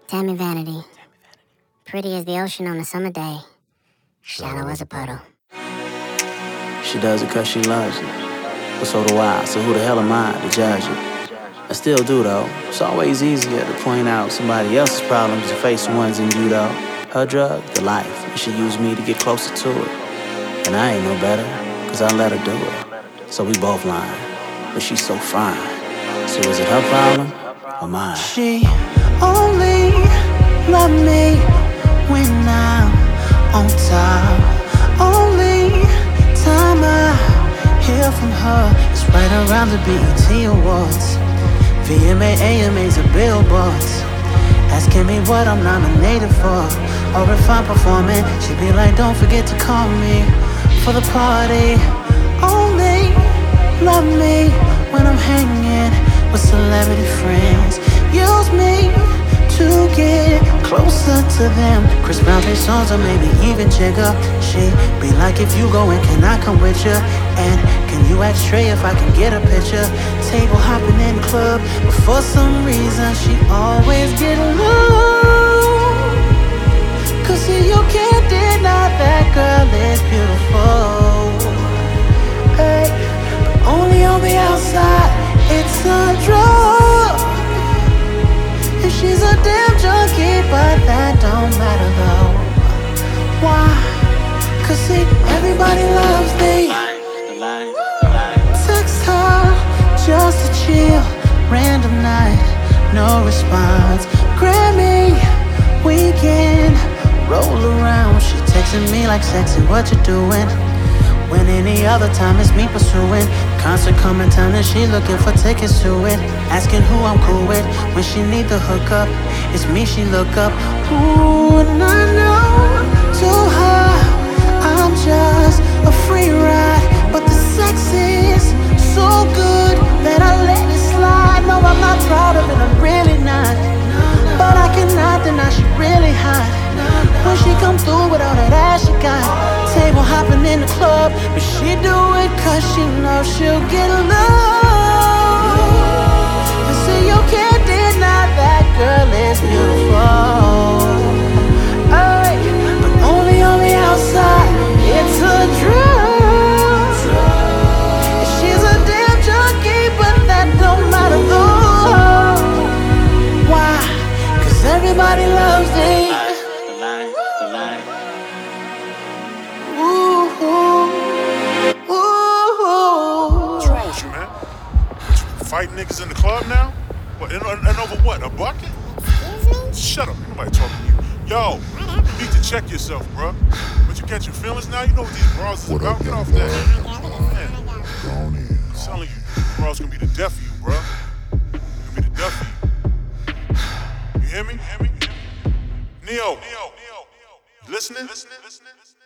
Tammy Vanity. Pretty as the ocean on a summer day. Shallow as a puddle. She does it 'cause she loves it. But so do I, so who the hell am I to judge it? I still do though. It's always easier to point out somebody else's problems than face the ones in you though. Her drug, the life, and she used me to get closer to it. And I ain't no better, 'cause I let her do it. So we both lying, but she's so fine. So is it her problem or mine? She only loved me when I'm on top. Only time I hear from her is right around the BET Awards, VMA, AMAs, or billboards, asking me what I'm nominated for, or if I'm performing. She be like, don't forget to call me for the party. Only love me when I'm hanging with celebrity friends. Use me to get closer to them. Chris Brown plays songs, or maybe even Jigga. She be like, if you going, can I come with you? And can you ask Trey if I can get a picture? Table hopping in the club, but for some reason she always get low. 'Cause see, you can't deny that girl is beautiful. Hey, but only on the outside, it's a drug. And she's a damn junkie, but that don't matter though. Why? 'Cause see, everybody loves me. Text her just to chill, random night, no response. Grammy weekend, roll around. She texting me like, sexy, what you doing? When any other time it's me pursuing. Concert coming town and she looking for tickets to it. Asking who I'm cool with when she need the hookup. It's me she look up. Ooh, and I know to her I'm just a free ride, but the sex is so good that I let it slide. No, I'm not proud of it, I'm really not, but I cannot deny she really hot. When she come through with all that ass she got, table hopping in the club, but she do it 'cause she knows she'll get love. And see, you can't deny that girl is beautiful. Ay, but only on the outside, it's a drug. And she's a damn junkie, but that don't matter though. Why? 'Cause everybody loves me. Fighting niggas in the club now? What, and over what? A bucket? Shut up, ain't nobody talking to you. Yo, you need to check yourself, bruh. But you catching feelings now? You know what these bras is about? Get off that. Man, I'm telling you, bras gonna be the death of you, bruh. Gonna be the death of you. You hear me? Neo. You listening?